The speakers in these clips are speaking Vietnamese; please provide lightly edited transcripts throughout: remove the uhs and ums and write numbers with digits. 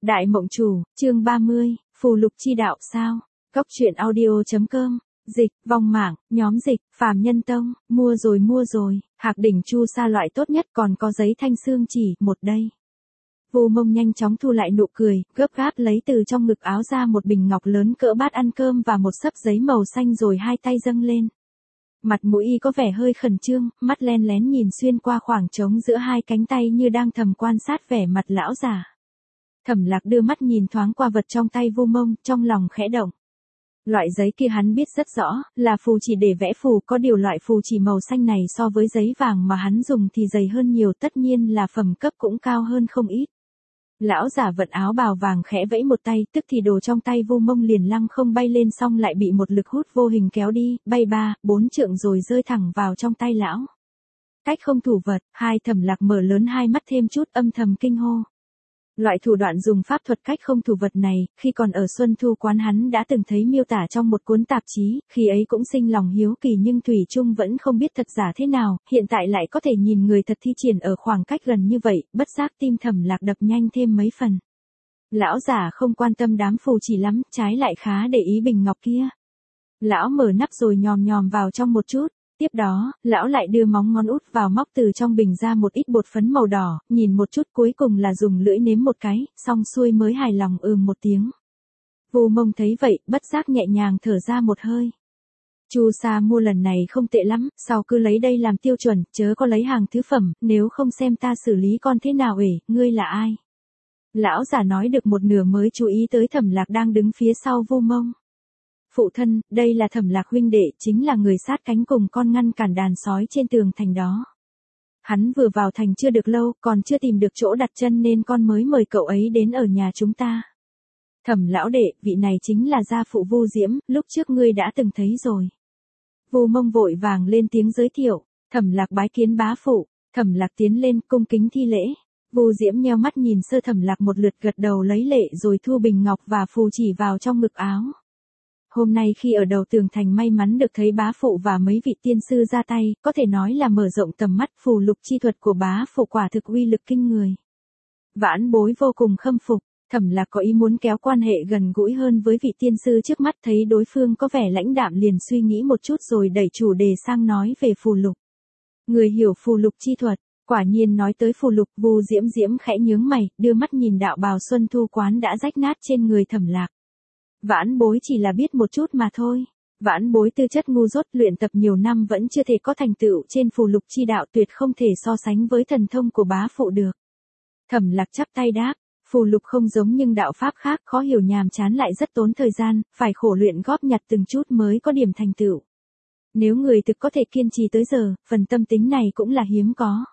Đại Mộng Chủ, chương 30, phù lục chi đạo sao? Góc truyện audio.com, dịch, vong mạng, nhóm dịch, phàm nhân tông, mua rồi, hạc đỉnh chu sa loại tốt nhất còn có giấy thanh xương chỉ, một đây. Vu Mông nhanh chóng thu lại nụ cười, gấp gáp lấy từ trong ngực áo ra một bình ngọc lớn cỡ bát ăn cơm và một xấp giấy màu xanh rồi hai tay dâng lên. Mặt mũi y có vẻ hơi khẩn trương, mắt len lén nhìn xuyên qua khoảng trống giữa hai cánh tay như đang thầm quan sát vẻ mặt lão già. Thẩm Lạc đưa mắt nhìn thoáng qua vật trong tay Vu Mông, trong lòng khẽ động. Loại giấy kia hắn biết rất rõ, là phù chỉ để vẽ phù, có điều loại phù chỉ màu xanh này so với giấy vàng mà hắn dùng thì dày hơn nhiều, tất nhiên là phẩm cấp cũng cao hơn không ít. Lão giả vận áo bào vàng khẽ vẫy một tay, tức thì đồ trong tay Vu Mông liền lăng không bay lên, xong lại bị một lực hút vô hình kéo đi, bay 3-4 trượng rồi rơi thẳng vào trong tay lão. Cách không thủ vật, Thẩm Lạc mở lớn hai mắt thêm chút, âm thầm kinh hô. Loại thủ đoạn dùng pháp thuật cách không thủ vật này, khi còn ở Xuân Thu quán hắn đã từng thấy miêu tả trong một cuốn tạp chí, khi ấy cũng sinh lòng hiếu kỳ nhưng thủy chung vẫn không biết thật giả thế nào, hiện tại lại có thể nhìn người thật thi triển ở khoảng cách gần như vậy, bất giác tim Thẩm Lạc đập nhanh thêm mấy phần. Lão giả không quan tâm đám phù chỉ lắm, trái lại khá để ý bình ngọc kia. Lão mở nắp rồi nhòm nhòm vào trong một chút. Tiếp đó, lão lại đưa móng ngón út vào móc từ trong bình ra một ít bột phấn màu đỏ, nhìn một chút cuối cùng là dùng lưỡi nếm một cái, xong xuôi mới hài lòng một tiếng. Vu Mông thấy vậy, bất giác nhẹ nhàng thở ra một hơi. Chu sa mua lần này không tệ lắm, sau cứ lấy đây làm tiêu chuẩn, chớ có lấy hàng thứ phẩm, nếu không xem ta xử lý con thế nào ngươi là ai? Lão giả nói được một nửa mới chú ý tới Thẩm Lạc đang đứng phía sau Vu Mông. Phụ thân, đây là Thẩm Lạc huynh đệ, chính là người sát cánh cùng con ngăn cản đàn sói trên tường thành đó. Hắn vừa vào thành chưa được lâu, còn chưa tìm được chỗ đặt chân nên con mới mời cậu ấy đến ở nhà chúng ta. Thẩm lão đệ, vị này chính là gia phụ Vu Diễm, lúc trước ngươi đã từng thấy rồi. Vu Mông vội vàng lên tiếng giới thiệu, Thẩm Lạc bái kiến bá phụ. Thẩm Lạc tiến lên cung kính thi lễ. Vu Diễm nheo mắt nhìn sơ Thẩm Lạc một lượt, gật đầu lấy lệ rồi thu bình ngọc và phù chỉ vào trong ngực áo. Hôm nay khi ở đầu tường thành may mắn được thấy bá phụ và mấy vị tiên sư ra tay, có thể nói là mở rộng tầm mắt, phù lục chi thuật của bá phụ quả thực uy lực kinh người. Vãn bối vô cùng khâm phục, Thẩm Lạc có ý muốn kéo quan hệ gần gũi hơn với vị tiên sư trước mắt, thấy đối phương có vẻ lãnh đạm liền suy nghĩ một chút rồi đẩy chủ đề sang nói về phù lục. Người hiểu phù lục chi thuật, quả nhiên nói tới phù lục, Vu Diễm khẽ nhướng mày, đưa mắt nhìn đạo bào Xuân Thu quán đã rách nát trên người Thẩm Lạc. Vãn bối chỉ là biết một chút mà thôi. Vãn bối tư chất ngu dốt, luyện tập nhiều năm vẫn chưa thể có thành tựu trên phù lục chi đạo, tuyệt không thể so sánh với thần thông của bá phụ được. Thẩm Lạc chắp tay đáp, phù lục không giống nhưng đạo pháp khác, khó hiểu nhàm chán lại rất tốn thời gian, phải khổ luyện góp nhặt từng chút mới có điểm thành tựu. Nếu người thực có thể kiên trì tới giờ, phần tâm tính này cũng là hiếm có.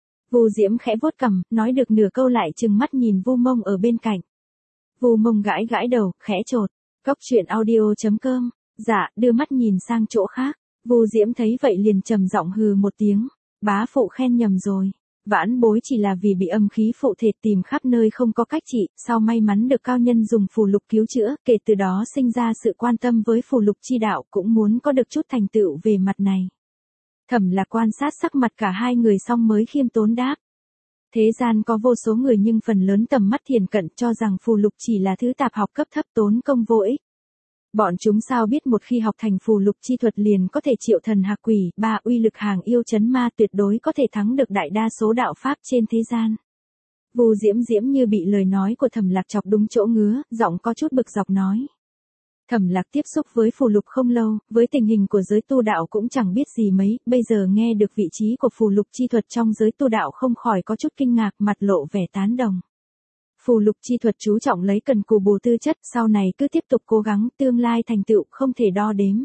Vu Diễm khẽ vuốt cằm, nói được nửa câu lại trừng mắt nhìn Vu Mông ở bên cạnh. Vu Mông gãi đầu, khẽ chột. Góc truyện audio.com, dạ, đưa mắt nhìn sang chỗ khác. Vu Diễm thấy vậy liền trầm giọng hừ một tiếng. Bá phụ khen nhầm rồi. Vãn bối chỉ là vì bị âm khí phụ thể tìm khắp nơi không có cách trị, sau may mắn được cao nhân dùng phù lục cứu chữa, kể từ đó sinh ra sự quan tâm với phù lục chi đạo, cũng muốn có được chút thành tựu về mặt này. Thẩm Lạc quan sát sắc mặt cả hai người xong mới khiêm tốn đáp. Thế gian có vô số người nhưng phần lớn tầm mắt thiền cận cho rằng phù lục chỉ là thứ tạp học cấp thấp tốn công vô ích. Bọn chúng sao biết một khi học thành phù lục chi thuật liền có thể triệu thần hạc quỷ, uy lực hàng yêu chấn ma, tuyệt đối có thể thắng được đại đa số đạo pháp trên thế gian. Vu Diễm như bị lời nói của Thẩm Lạc chọc đúng chỗ ngứa, giọng có chút bực dọc nói. Thẩm Lạc tiếp xúc với phù lục không lâu, với tình hình của giới tu đạo cũng chẳng biết gì mấy, bây giờ nghe được vị trí của phù lục chi thuật trong giới tu đạo không khỏi có chút kinh ngạc, mặt lộ vẻ tán đồng. Phù lục chi thuật chú trọng lấy cần cù bù tư chất, sau này cứ tiếp tục cố gắng, tương lai thành tựu không thể đo đếm.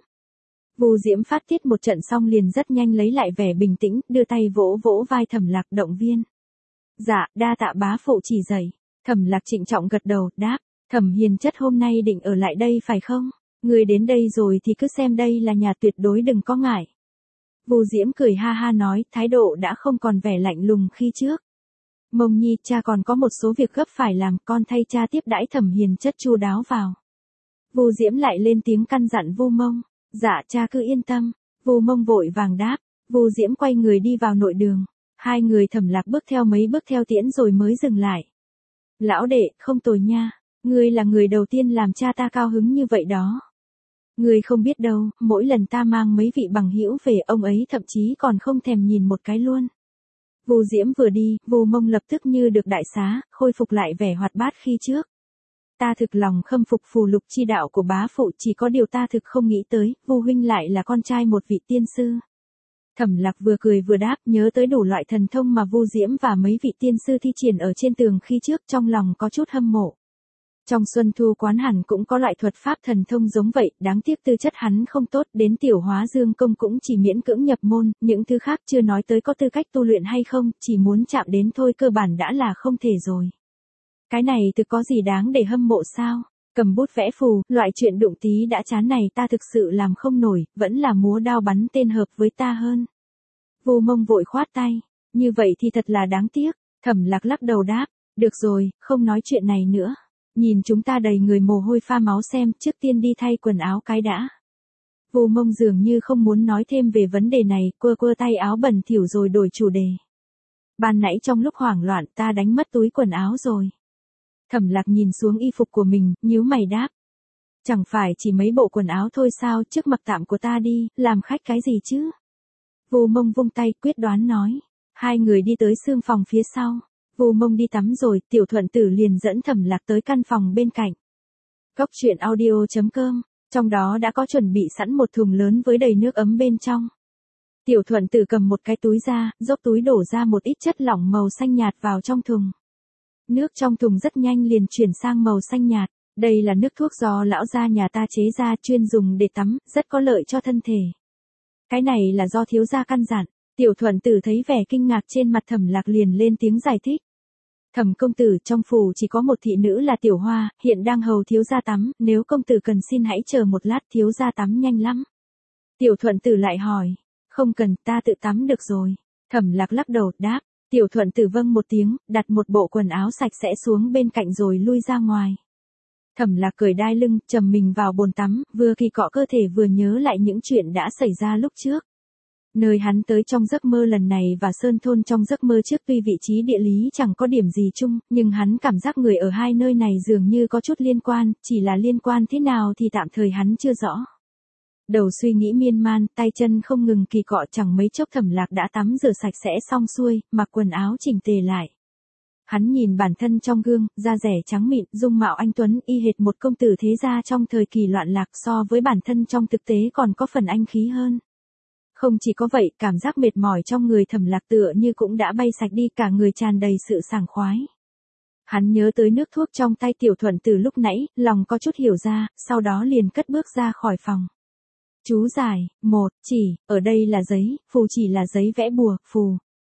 Vu Diễm phát tiết một trận xong liền rất nhanh lấy lại vẻ bình tĩnh, đưa tay vỗ vỗ vai Thẩm Lạc động viên. Dạ, đa tạ bá phụ chỉ dạy. Thẩm Lạc trịnh trọng gật đầu, đáp. Thẩm Hiền chất hôm nay định ở lại đây phải không? Người đến đây rồi thì cứ xem đây là nhà, tuyệt đối đừng có ngại. Vu Diễm cười ha ha nói, thái độ đã không còn vẻ lạnh lùng khi trước. Mông nhi, cha còn có một số việc gấp phải làm, con thay cha tiếp đãi Thẩm Hiền chất chu đáo vào. Vu Diễm lại lên tiếng căn dặn Vu Mông. Dạ, cha cứ yên tâm. Vu Mông vội vàng đáp. Vu Diễm quay người đi vào nội đường. Hai người Thẩm Lạc bước theo mấy bước theo tiễn rồi mới dừng lại. Lão đệ, không tồi nha. Ngươi là người đầu tiên làm cha ta cao hứng như vậy đó. Ngươi không biết đâu, mỗi lần ta mang mấy vị bằng hữu về, ông ấy thậm chí còn không thèm nhìn một cái luôn. Vu Diễm vừa đi, Vu Mông lập tức như được đại xá, khôi phục lại vẻ hoạt bát khi trước. Ta thực lòng khâm phục phù lục chi đạo của bá phụ, chỉ có điều ta thực không nghĩ tới, Vu huynh lại là con trai một vị tiên sư. Thẩm Lạc vừa cười vừa đáp, nhớ tới đủ loại thần thông mà Vu Diễm và mấy vị tiên sư thi triển ở trên tường khi trước, trong lòng có chút hâm mộ. Trong Xuân Thu quán hẳn cũng có loại thuật pháp thần thông giống vậy, đáng tiếc tư chất hắn không tốt, đến Tiểu Hóa Dương công cũng chỉ miễn cưỡng nhập môn, những thứ khác chưa nói tới có tư cách tu luyện hay không, chỉ muốn chạm đến thôi cơ bản đã là không thể rồi. Cái này thực có gì đáng để hâm mộ sao? Cầm bút vẽ phù, loại chuyện đụng tí đã chán này ta thực sự làm không nổi, vẫn là múa đao bắn tên hợp với ta hơn. Vu Mông vội khoát tay, như vậy thì thật là đáng tiếc. Thẩm Lạc lắc đầu đáp, được rồi, không nói chuyện này nữa. Nhìn chúng ta đầy người mồ hôi pha máu xem, trước tiên đi thay quần áo cái đã. Vu Mông dường như không muốn nói thêm về vấn đề này, quơ quơ tay áo bẩn thỉu rồi đổi chủ đề. Ban nãy trong lúc hoảng loạn ta đánh mất túi quần áo rồi. Thẩm Lạc nhìn xuống y phục của mình, nhíu mày đáp. Chẳng phải chỉ mấy bộ quần áo thôi sao, trước mặc tạm của ta đi, làm khách cái gì chứ? Vu Mông vung tay quyết đoán nói. Hai người đi tới xương phòng phía sau. Vu Mông đi tắm rồi, Tiểu Thuận Tử liền dẫn Thẩm Lạc tới căn phòng bên cạnh. Góc truyện audio.com, trong đó đã có chuẩn bị sẵn một thùng lớn với đầy nước ấm bên trong. Tiểu Thuận Tử cầm một cái túi ra, dốc túi đổ ra một ít chất lỏng màu xanh nhạt vào trong thùng. Nước trong thùng rất nhanh liền chuyển sang màu xanh nhạt. Đây là nước thuốc do lão gia nhà ta chế ra, chuyên dùng để tắm, rất có lợi cho thân thể. Cái này là do thiếu gia căn dặn. Tiểu Thuận Tử thấy vẻ kinh ngạc trên mặt Thẩm Lạc liền lên tiếng giải thích. Thẩm công tử, trong phủ chỉ có một thị nữ là Tiểu Hoa, hiện đang hầu thiếu gia tắm, nếu công tử cần xin hãy chờ một lát, thiếu gia tắm nhanh lắm. Tiểu Thuận Tử lại hỏi, không cần, ta tự tắm được rồi. Thẩm Lạc lắc đầu, đáp. Tiểu Thuận Tử vâng một tiếng, đặt một bộ quần áo sạch sẽ xuống bên cạnh rồi lui ra ngoài. Thẩm Lạc cởi đai lưng, trầm mình vào bồn tắm, vừa kỳ cọ cơ thể vừa nhớ lại những chuyện đã xảy ra lúc trước. Nơi hắn tới trong giấc mơ lần này và Sơn Thôn trong giấc mơ trước tuy vị trí địa lý chẳng có điểm gì chung, nhưng hắn cảm giác người ở hai nơi này dường như có chút liên quan, chỉ là liên quan thế nào thì tạm thời hắn chưa rõ. Đầu suy nghĩ miên man, tay chân không ngừng kỳ cọ, chẳng mấy chốc Thẩm Lạc đã tắm rửa sạch sẽ xong xuôi, mặc quần áo chỉnh tề lại. Hắn nhìn bản thân trong gương, da dẻ trắng mịn, dung mạo anh tuấn, y hệt một công tử thế gia trong thời kỳ loạn lạc, so với bản thân trong thực tế còn có phần anh khí hơn. Không chỉ có vậy, cảm giác mệt mỏi trong người Thẩm Lạc tựa như cũng đã bay sạch đi, cả người tràn đầy sự sảng khoái. Hắn nhớ tới nước thuốc trong tay Tiểu Thuận Tử lúc nãy, lòng có chút hiểu ra, sau đó liền cất bước ra khỏi phòng. Chú giải, 1, chỉ, ở đây là giấy, phù chỉ là giấy vẽ bùa, phù.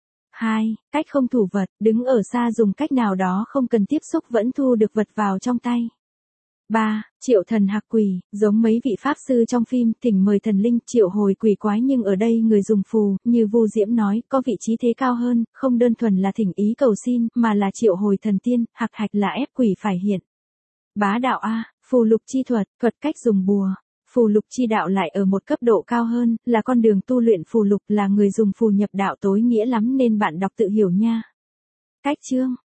2, cách không thủ vật, đứng ở xa dùng cách nào đó không cần tiếp xúc vẫn thu được vật vào trong tay. 3, triệu thần hạc quỷ, giống mấy vị pháp sư trong phim, thỉnh mời thần linh, triệu hồi quỷ quái, nhưng ở đây người dùng phù, như Vu Diễm nói, có vị trí thế cao hơn, không đơn thuần là thỉnh ý cầu xin, mà là triệu hồi thần tiên, hạc hạch là ép quỷ phải hiện. Bá đạo A, phù lục chi thuật, thuật cách dùng bùa. Phù lục chi đạo lại ở một cấp độ cao hơn, là con đường tu luyện phù lục, là người dùng phù nhập đạo tối nghĩa lắm nên bạn đọc tự hiểu nha. Cách chương